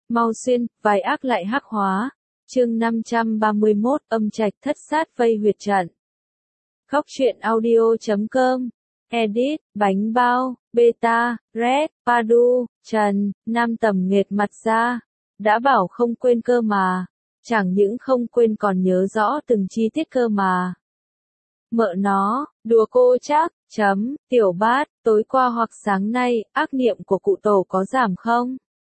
Mau xuyên, vài ác lại hắc hóa. Chương 531, âm trạch thất sát vây huyệt trận. Khóc chuyện audio.com. Edit, bánh bao, beta, red, padu, trần, Nam Tầm nghệt mặt ra. Đã bảo không quên cơ mà. Chẳng những không quên còn nhớ rõ từng chi tiết cơ mà. Mợ nó, đùa cô chắc, tiểu bát, tối qua hoặc sáng nay, ác niệm của cụ tổ có giảm không?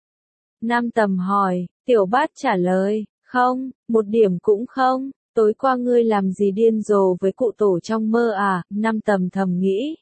Nam Tầm hỏi, tiểu bát trả lời, không, một điểm cũng không, tối qua ngươi làm gì điên rồ với cụ tổ trong mơ à, Nam Tầm thầm nghĩ.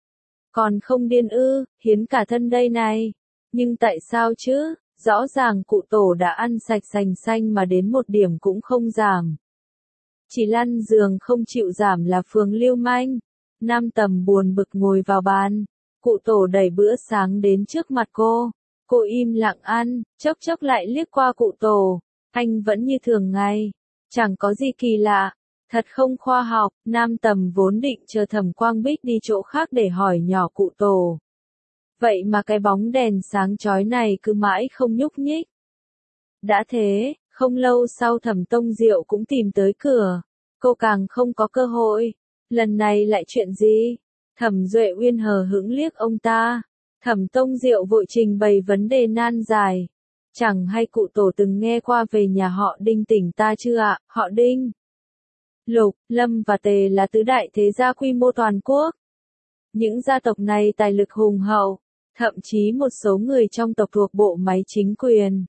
Còn không điên ư, hiến cả thân đây này. Nhưng tại sao chứ, rõ ràng cụ tổ đã ăn sạch sành xanh mà đến một điểm cũng không giảm. Chỉ lăn giường không chịu giảm là phường lưu manh. Nam Tầm buồn bực ngồi vào bàn. Cụ tổ đẩy bữa sáng đến trước mặt cô. Cô im lặng ăn, chốc chốc lại liếc qua cụ tổ. Anh vẫn như thường ngày. Chẳng có gì kỳ lạ. Thật không khoa học. Nam Tầm vốn định chờ Thẩm Quang Bích đi chỗ khác để hỏi nhỏ cụ tổ. Vậy mà cái bóng đèn sáng chói này cứ mãi không nhúc nhích. Đã thế, không lâu sau Thẩm Tông Diệu cũng tìm tới cửa. Cô càng không có cơ hội. Lần này lại chuyện gì? Thẩm Duệ Uyên hờ hững liếc ông ta. Thẩm Tông Diệu vội trình bày vấn đề nan giải. Chẳng hay cụ tổ từng nghe qua về nhà họ Đinh tỉnh ta chưa ạ? Họ Đinh, Lục, Lâm và Tề là tứ đại thế gia quy mô toàn quốc. Những gia tộc này tài lực hùng hậu, thậm chí một số người trong tộc thuộc bộ máy chính quyền.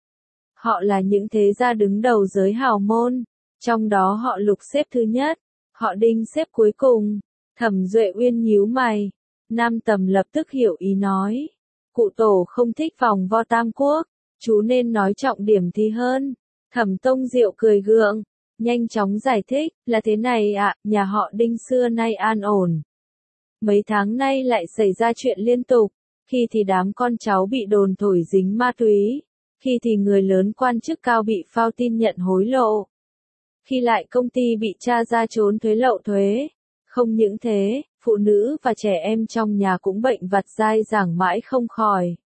Họ là những thế gia đứng đầu giới hào môn, trong đó họ Lục xếp thứ nhất, họ Đinh xếp cuối cùng. Thẩm Duệ Uyên nhíu mày. Nam Tầm lập tức hiểu ý nói. Cụ tổ không thích vòng vo tam quốc, chú nên nói trọng điểm thì hơn. Thẩm Tông Diệu cười gượng, nhanh chóng giải thích, là thế này ạ, nhà họ Đinh xưa nay an ổn. Mấy tháng nay lại xảy ra chuyện liên tục, khi thì đám con cháu bị đồn thổi dính ma túy, khi thì người lớn quan chức cao bị phao tin nhận hối lộ, khi lại công ty bị tra ra trốn thuế lậu thuế. Không những thế, phụ nữ và trẻ em trong nhà cũng bệnh vặt dai dẳng mãi không khỏi.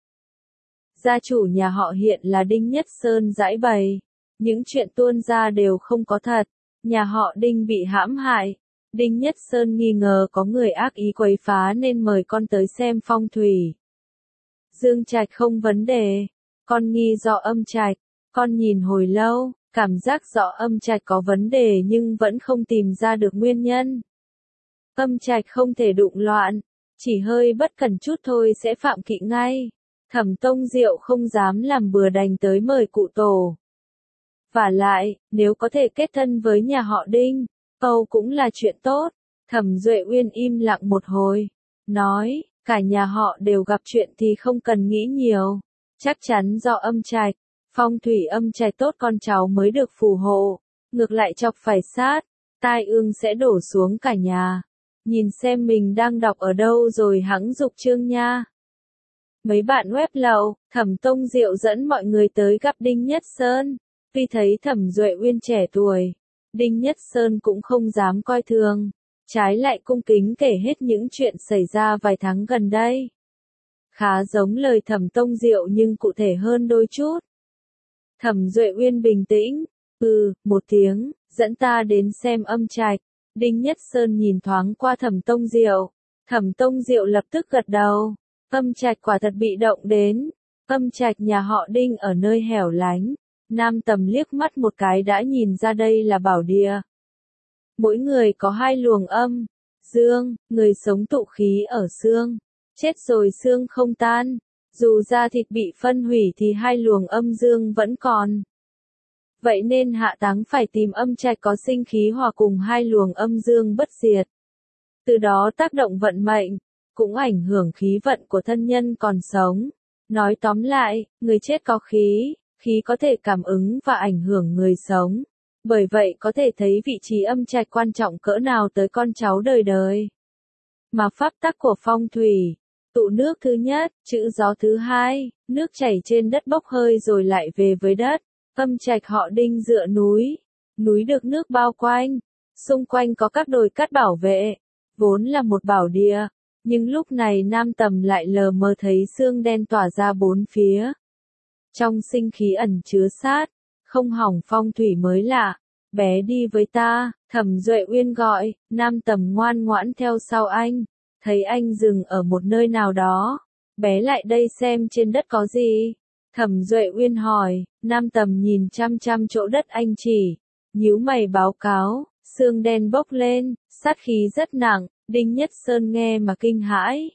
Gia chủ nhà họ hiện là Đinh Nhất Sơn giãi bày. Những chuyện tuôn ra đều không có thật. Nhà họ Đinh bị hãm hại. Đinh Nhất Sơn nghi ngờ có người ác ý quấy phá nên mời con tới xem phong thủy. Dương trạch không vấn đề. Con nghi do âm trạch. Con nhìn hồi lâu, cảm giác rõ âm trạch có vấn đề nhưng vẫn không tìm ra được nguyên nhân. Âm trạch không thể đụng loạn, chỉ hơi bất cẩn chút thôi sẽ phạm kỵ ngay. Thẩm Tông Diệu không dám làm bừa đành tới mời cụ tổ. Vả lại, nếu có thể kết thân với nhà họ Đinh, Âu cũng là chuyện tốt. Thẩm Duệ Uyên im lặng một hồi, nói, cả nhà họ đều gặp chuyện thì không cần nghĩ nhiều. Chắc chắn do âm trạch, phong thủy âm trạch tốt con cháu mới được phù hộ. Ngược lại chọc phải sát, tai ương sẽ đổ xuống cả nhà. Nhìn xem mình đang đọc ở đâu rồi hẵng dục chương nha. Mấy bạn web lậu, Thẩm Tông Diệu dẫn mọi người tới gặp Đinh Nhất Sơn. Tuy thấy Thẩm Duệ Uyên trẻ tuổi, Đinh Nhất Sơn cũng không dám coi thường. Trái lại cung kính kể hết những chuyện xảy ra vài tháng gần đây. Khá giống lời Thẩm Tông Diệu nhưng cụ thể hơn đôi chút. Thẩm Duệ Uyên bình tĩnh, một tiếng, dẫn ta đến xem âm trạch. Đinh Nhất Sơn nhìn thoáng qua Thẩm Tông Diệu. Thẩm Tông Diệu lập tức gật đầu. Âm trạch quả thật bị động đến. Âm trạch nhà họ Đinh ở nơi hẻo lánh. Nam Tầm liếc mắt một cái đã nhìn ra đây là bảo địa. Mỗi người có hai luồng âm, dương, người sống tụ khí ở xương. Chết rồi xương không tan. Dù da thịt bị phân hủy thì hai luồng âm dương vẫn còn. Vậy nên hạ táng phải tìm âm trạch có sinh khí hòa cùng hai luồng âm dương bất diệt. Từ đó tác động vận mệnh, cũng ảnh hưởng khí vận của thân nhân còn sống. Nói tóm lại, người chết có khí, khí có thể cảm ứng và ảnh hưởng người sống. Bởi vậy có thể thấy vị trí âm trạch quan trọng cỡ nào tới con cháu đời đời. Mà pháp tắc của phong thủy, tụ nước thứ nhất, chữ gió thứ hai, nước chảy trên đất bốc hơi rồi lại về với đất. Âm trạch họ Đinh dựa núi, núi được nước bao quanh, xung quanh có các đồi cát bảo vệ, vốn là một bảo địa, nhưng lúc này Nam Tầm lại lờ mờ thấy sương đen tỏa ra bốn phía. trong sinh khí ẩn chứa sát, không hỏng phong thủy mới lạ. Bé đi với ta, Thẩm Duệ Uyên gọi, Nam Tầm ngoan ngoãn theo sau anh, thấy anh dừng ở một nơi nào đó. Bé lại đây xem trên đất có gì. Thẩm Duệ Uyên hỏi, Nam Tầm nhìn chăm chăm chỗ đất anh chỉ, nhíu mày báo cáo, sương đen bốc lên, sát khí rất nặng, Đinh Nhất Sơn nghe mà kinh hãi.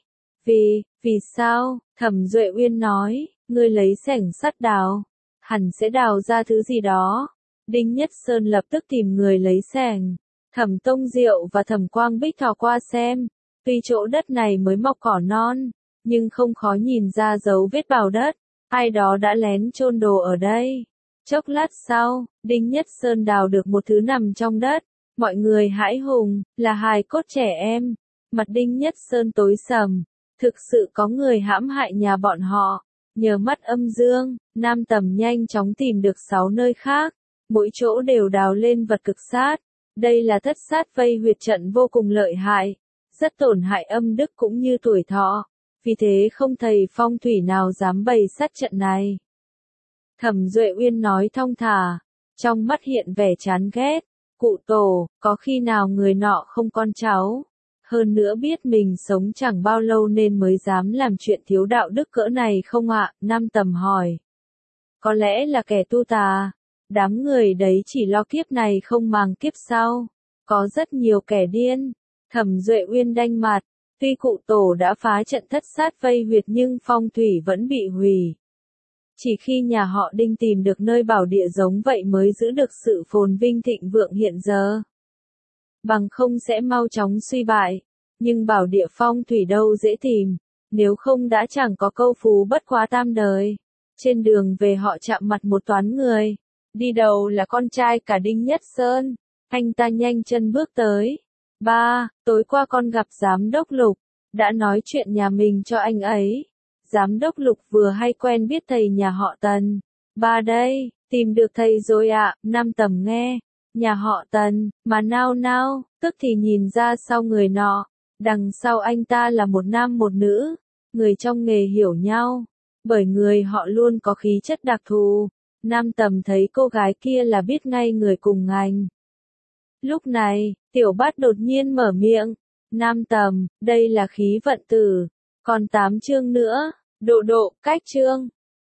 Vì sao? Thẩm Duệ Uyên nói, ngươi lấy xẻng sắt đào, hẳn sẽ đào ra thứ gì đó. Đinh Nhất Sơn lập tức tìm người lấy xẻng. Thẩm Tông Diệu và Thẩm Quang Bích thò qua xem, tuy chỗ đất này mới mọc cỏ non, nhưng không khó nhìn ra dấu vết bào đất, ai đó đã lén chôn đồ ở đây. Chốc lát sau, Đinh Nhất Sơn đào được một thứ nằm trong đất, mọi người hãi hùng, là hài cốt trẻ em. Mặt Đinh Nhất Sơn tối sầm, thực sự có người hãm hại nhà bọn họ. Nhờ mắt âm dương, Nam Tầm nhanh chóng tìm được 6 nơi khác, mỗi chỗ đều đào lên vật cực sát. Đây là thất sát vây huyệt trận vô cùng lợi hại, rất tổn hại âm đức cũng như tuổi thọ, vì thế không thầy phong thủy nào dám bày sát trận này. Thẩm Duệ Uyên nói thong thả, trong mắt hiện vẻ chán ghét, cụ tổ, có khi nào người nọ không con cháu, hơn nữa biết mình sống chẳng bao lâu nên mới dám làm chuyện thiếu đạo đức cỡ này không ạ? Nam Tầm hỏi. Có lẽ là kẻ tu tà, đám người đấy chỉ lo kiếp này không màng kiếp sau, có rất nhiều kẻ điên. Thẩm Duệ Uyên đanh mặt, tuy cụ tổ đã phá trận thất sát vây huyệt nhưng phong thủy vẫn bị hủy. Chỉ khi nhà họ Đinh tìm được nơi bảo địa giống vậy mới giữ được sự phồn vinh thịnh vượng hiện giờ. Bằng không sẽ mau chóng suy bại, nhưng bảo địa phong thủy đâu dễ tìm, nếu không đã chẳng có câu phú bất quá tam đời. Trên đường về họ chạm mặt một toán người, đi đầu là con trai cả Đinh Nhất Sơn, anh ta nhanh chân bước tới. Ba, tối qua con gặp giám đốc Lục, đã nói chuyện nhà mình cho anh ấy. Giám đốc Lục vừa hay quen biết thầy nhà họ Tần. Ba đây, tìm được thầy rồi ạ. Nam Tầm nghe, nhà họ Tần, mà nao, tức thì nhìn ra sau người nọ, đằng sau anh ta là một nam một nữ, người trong nghề hiểu nhau, bởi người họ luôn có khí chất đặc thù. Nam Tầm thấy cô gái kia là biết ngay người cùng ngành. Lúc này, Tiểu Bát đột nhiên mở miệng, Nam Tầm, đây là khí vận tử, còn 8 chương nữa, độ, cách chương.